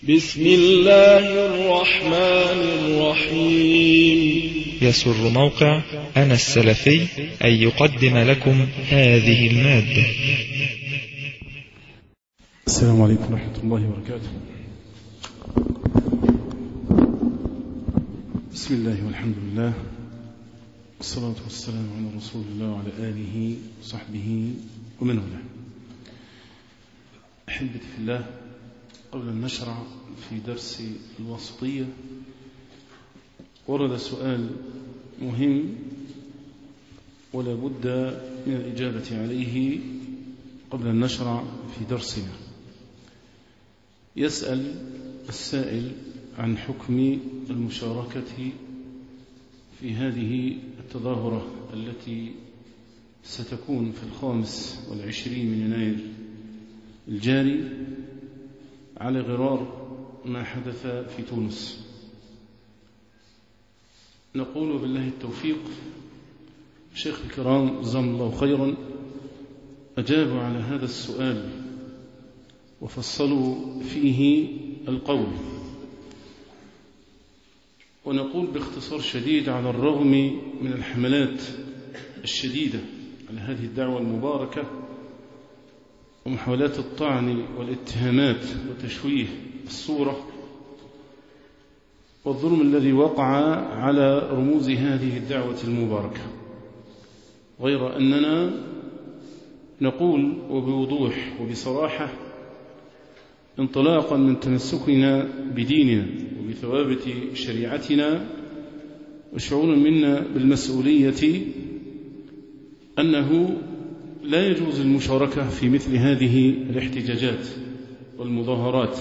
بسم الله الرحمن الرحيم. يسر موقع أنا السلفي أن يقدم لكم هذه المادة. السلام عليكم ورحمة الله وبركاته. بسم الله والحمد لله والصلاة والسلام على رسول الله وعلى آله وصحبه ومن والاه. أحبتي في الله، قبل أن نشرع في درس الواسطية ورد سؤال مهم ولا بد من الإجابة عليه قبل أن نشرع في درسنا. يسأل السائل عن حكم المشاركة في هذه التظاهرة التي ستكون في 25 من يناير الجاري على غرار ما حدث في تونس. نقول بالله التوفيق. الشيخ الكرام جزاهم الله خيرا أجابوا على هذا السؤال وفصلوا فيه القول، ونقول باختصار شديد: على الرغم من الحملات الشديدة على هذه الدعوة المباركة ومحاولات الطعن والاتهامات وتشويه الصورة والظلم الذي وقع على رموز هذه الدعوة المباركة، غير أننا نقول وبوضوح وبصراحة انطلاقا من تمسكنا بديننا وبثوابت شريعتنا وشعورا منا بالمسؤولية أنه لا يجوز المشاركة في مثل هذه الاحتجاجات والمظاهرات،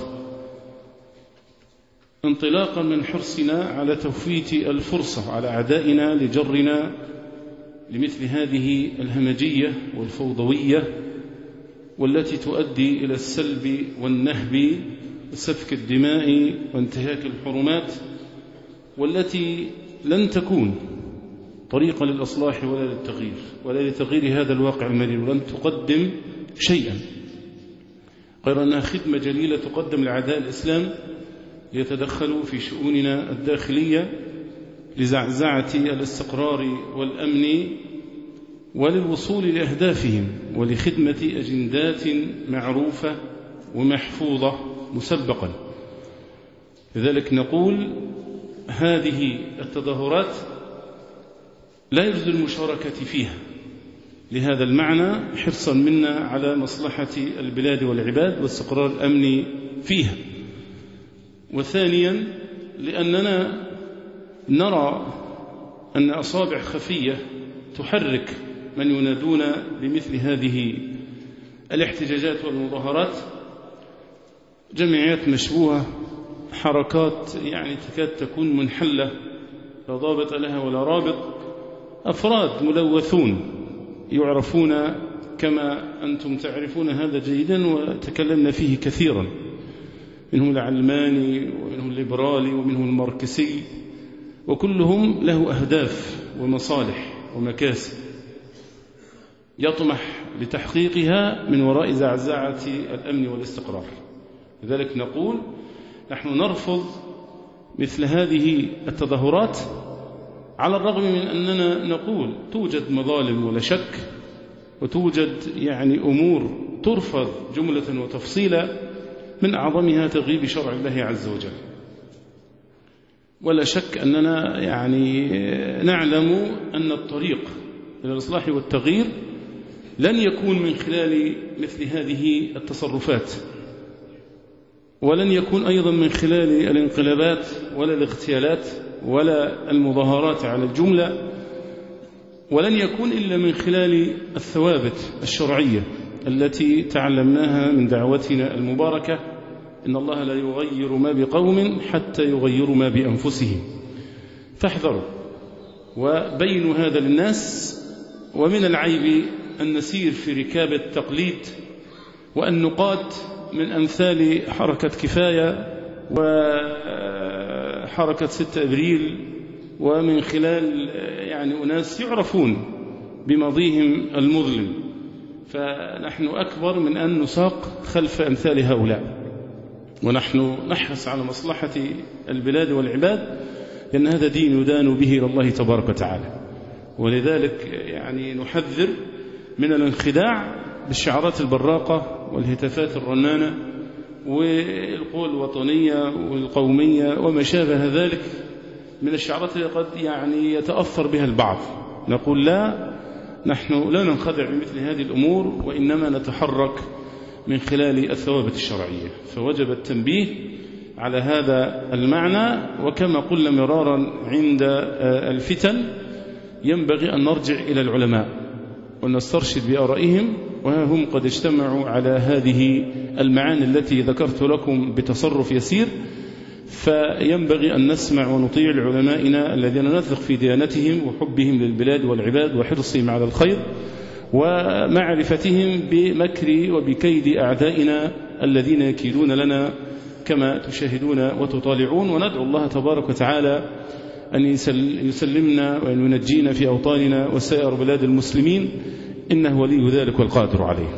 انطلاقا من حرصنا على تفويت الفرصة على أعدائنا لجرنا لمثل هذه الهمجية والفوضوية والتي تؤدي إلى السلب والنهب وسفك الدماء وانتهاك الحرمات، والتي لن تكون طريقة للإصلاح ولا للتغيير ولا لتغيير هذا الواقع المرير، ولن تقدم شيئا غير أنها خدمة جليلة تقدم لأعداء الإسلام ليتدخلوا في شؤوننا الداخلية لزعزعة الاستقرار والأمن وللوصول لأهدافهم ولخدمة أجندات معروفة ومحفوظة مسبقا. لذلك نقول هذه التظاهرات لا يجوز المشاركة فيها لهذا المعنى، حرصا منا على مصلحة البلاد والعباد واستقرار الأمن فيها، وثانيا لأننا نرى أن أصابع خفية تحرك من ينادون بمثل هذه الاحتجاجات والمظاهرات، جمعيات مشبوهة، حركات يعني تكاد تكون منحلة لا ضابط لها ولا رابط، أفراد ملوثون يعرفون كما أنتم تعرفون هذا جيدا وتكلمنا فيه كثيرا، منهم العلماني ومنهم الليبرالي ومنهم الماركسي، وكلهم له أهداف ومصالح ومكاسب يطمح لتحقيقها من وراء زعزعة الأمن والاستقرار. لذلك نقول نحن نرفض مثل هذه التظاهرات، على الرغم من أننا نقول توجد مظالم ولا شك، وتوجد يعني أمور ترفض جملة وتفصيلا، من أعظمها تغييب شرع الله عز وجل. ولا شك أننا يعني نعلم أن الطريق إلى الإصلاح والتغيير لن يكون من خلال مثل هذه التصرفات، ولن يكون أيضا من خلال الانقلابات ولا الاغتيالات ولا المظاهرات على الجملة، ولن يكون إلا من خلال الثوابت الشرعية التي تعلمناها من دعوتنا المباركة: إن الله لا يغير ما بقوم حتى يغيروا ما بأنفسهم. فاحذروا وبينوا هذا للناس. ومن العيب أن نسير في ركاب التقليد وأن نقاد من أمثال حركة كفاية وحركة 6 أبريل، ومن خلال يعني أناس يعرفون بماضيهم المظلم، فنحن أكبر من أن نساق خلف أمثال هؤلاء. ونحن نحرص على مصلحة البلاد والعباد، لأن هذا دين يدان به إلى الله تبارك وتعالى. ولذلك يعني نحذر من الانخداع بالشعارات البراقة والهتافات الرنانة والقوى الوطنية والقومية وما شابه ذلك من الشعارات التي قد يعني يتأثر بها البعض. نقول لا، نحن لا ننخدع بمثل هذه الأمور، وإنما نتحرك من خلال الثوابت الشرعية. فوجب التنبيه على هذا المعنى. وكما قلنا مرارا عند الفتن ينبغي أن نرجع إلى العلماء ونسترشد بآرائهم، وها هم قد اجتمعوا على هذه المعاني التي ذكرت لكم بتصرف يسير. فينبغي أن نسمع ونطيع علمائنا الذين نثق في ديانتهم وحبهم للبلاد والعباد وحرصهم على الخير ومعرفتهم بمكر وبكيد أعدائنا الذين يكيدون لنا كما تشاهدون وتطالعون. وندعو الله تبارك وتعالى أن يسلمنا وأن ينجينا في أوطاننا وسائر بلاد المسلمين، إنه ولي ذلك والقادر عليه.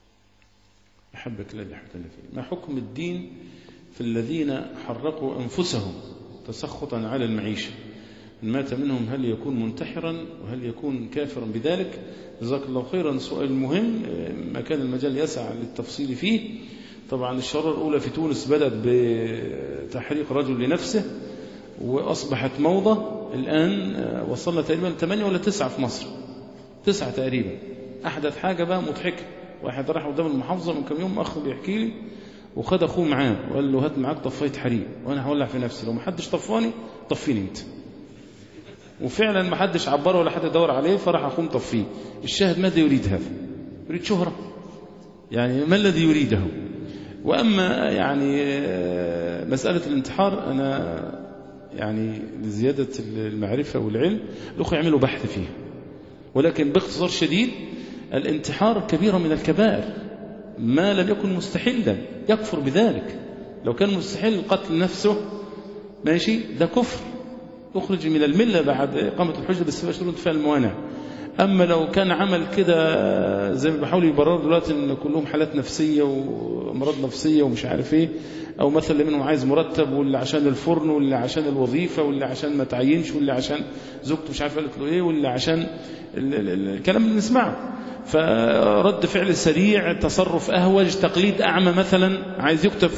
أحبك الذي أحببتني فيه. ما حكم الدين في الذين حرقوا أنفسهم تسخطا على المعيشة؟ إن مات منهم هل يكون منتحرا وهل يكون كافرا بذلك؟ جزاك الله خيرا. سؤال مهم، ما كان المجال يسع للتفصيل فيه. طبعا الشرارة الأولى في تونس بدأت بتحريق رجل لنفسه وأصبحت موضة، الآن وصلنا تقريبا 8 ولا 9 في مصر، 9 تقريبا. أحدث حاجة بقى مضحكة، واحد راح قدام المحافظة من كم يوم، أخ بيحكي لي وخد أخوه معاه وقال له هات معاك طفاية حريق وأنا هولع في نفسي، لو ما حدش طفاني طفيني أنت. وفعلا ما حدش عبره ولا حد دور عليه، فراح أخوه مطفيه. الشاهد ماذا يريد هذا؟ يريد شهرة، يعني ما الذي يريده؟ وأما يعني مسألة الانتحار، أنا يعني لزيادة المعرفة والعلم الأخوة يعملوا بحث فيه، ولكن باختصار شديد الانتحار كبيرة من الكبائر، ما لم يكن مستحيلا يكفر بذلك. لو كان مستحيل قتل نفسه ماشي، ده كفر يخرج من الملة بعد إقامة الحجة باستيفاء شروط انتفاء الموانع. أما لو كان عمل كده زي ما بيحاولوا يبرروا دلوقتي إن كلهم حالات نفسية وأمراض نفسية ومش عارف إيه، أو مثلا منهم عايز مرتب، واللي عشان الفرن، واللي عشان الوظيفة، واللي عشان ما تعينش، واللي عشان زوجته مش عارف قالت له إيه، واللي عشان الكلام اللي نسمعه. فرد فعل سريع، تصرف أهوج، تقليد أعمى مثلا عايز يكتب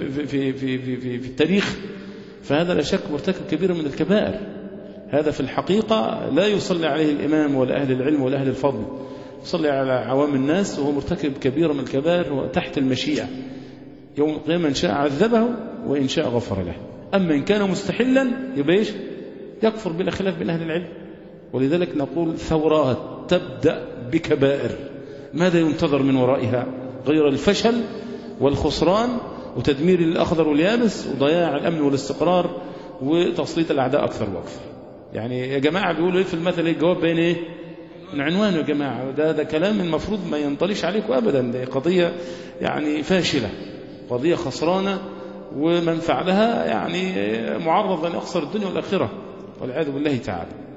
في التاريخ، فهذا لا شك مرتكب كبيرة من الكبائر. هذا في الحقيقة لا يصلي عليه الإمام ولا أهل العلم ولا أهل الفضل، يصلي على عوام الناس، وهو مرتكب كبيرة من الكبائر وتحت المشيئة. يوم القيامة إن شاء عذبه وإن شاء غفر له. أما إن كان مستحلا يبقى إيش؟ يكفر بلا خلاف بين أهل العلم. ولذلك نقول ثورات تبدأ بكبائر، ماذا ينتظر من ورائها غير الفشل والخسران وتدمير الأخضر واليابس وضياع الأمن والاستقرار وتسليط الأعداء أكثر وأكثر. يعني يا جماعة بيقولوا إيه في المثل، إيه الجواب بين إيه؟ من عنوانه يا جماعة. ده كلام المفروض ما ينطليش عليكم أبدا. ده قضية يعني فاشلة، قضية خسرانة، ومن فعلها يعني معرض أن يخسر الدنيا والآخرة والعياذ بالله تعالى.